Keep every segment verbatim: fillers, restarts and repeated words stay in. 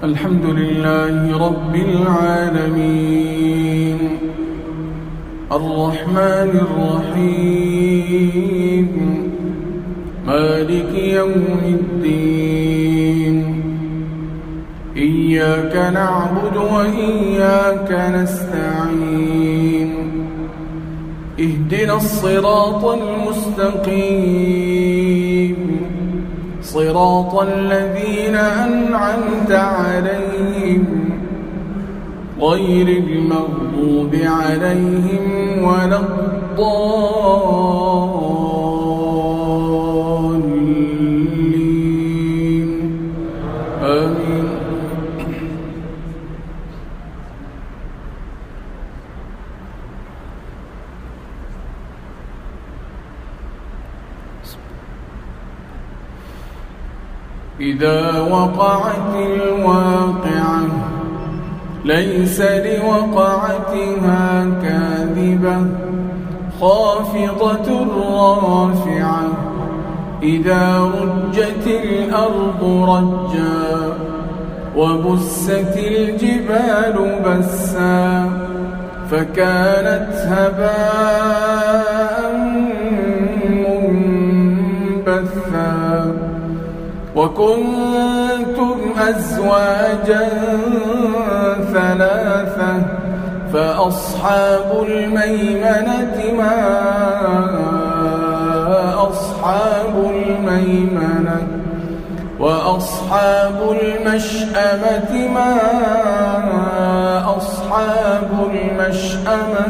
الحمد لله رب العالمين الرحمن الرحيم مالك يوم الدين إياك نعبد وإياك نستعين اهدنا الصراط المستقيم صراط الذين أنعمت عليهم غير المغضوب عليهم ولا الضالين آمين. إذا وقعت الواقعة ليس لوقعتها كاذبة خافضة رافعة إذا رجت الأرض رجا وبست الجبال بسا فكانت هباء منبثا وكنتم أزواجا ثلاثة فأصحاب الميمنة ما أصحاب الميمنة وأصحاب المشأمة ما أصحاب المشأمة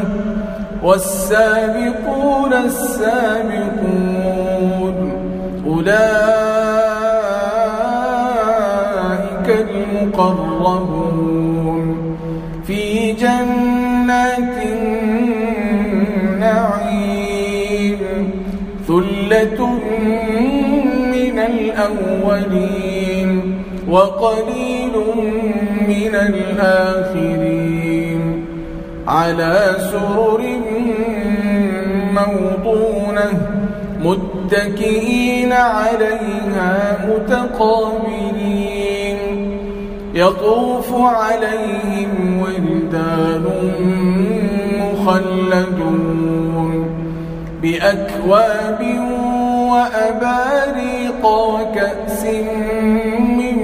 والسابقون السابقون أولئك المقربون في جنات النعيم ثلة من الأولين وقليل من الآخرين على سرر موضونة متكئين عليها متقابلين يطوف عليهم ولدان مخلدون بأكواب وأباريق وكأس من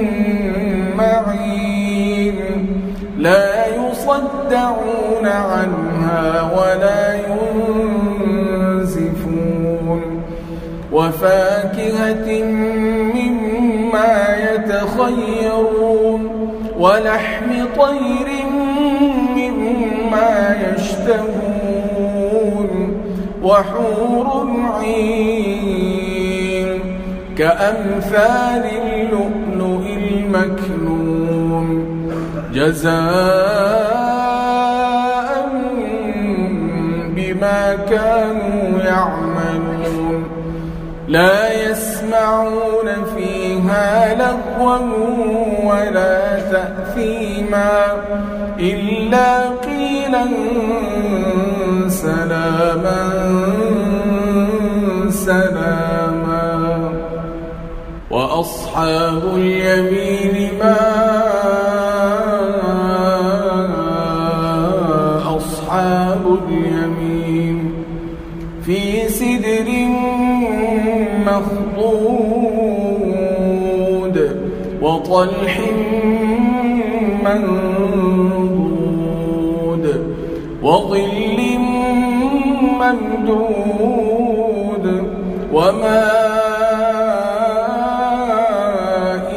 معين لا يصدعون عنها ولا ينزفون وفاكهة مما يتخيرون ولحم طير مما يشتهون وحور عين كأمثال اللؤلؤ المكنون جزاء بما كانوا يعملون لا يسمعون فيها لغوا ولا تأثيما إلا قيلا سلاما سلاما وأصحاب اليمين ما أصحاب اليمين في سدر مخضود وطلح منضود وظل ممدود وماء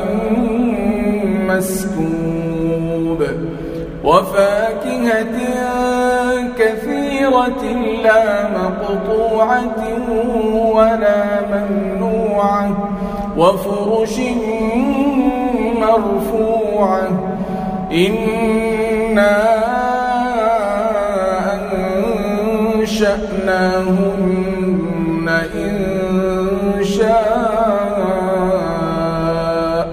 مسكوب وفاكهة كثيرة لا مقطوعة ولا ممنوعة وفرش مرفوعة إنا أنشأناهن إنشاء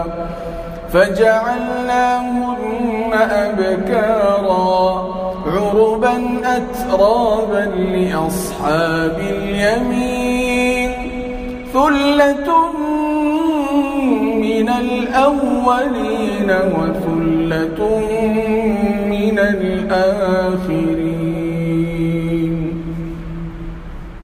فجعلناهن أبكارا عربا أترابا لأصحاب اليمين ثلة من الأولين وثلة من الآخرين.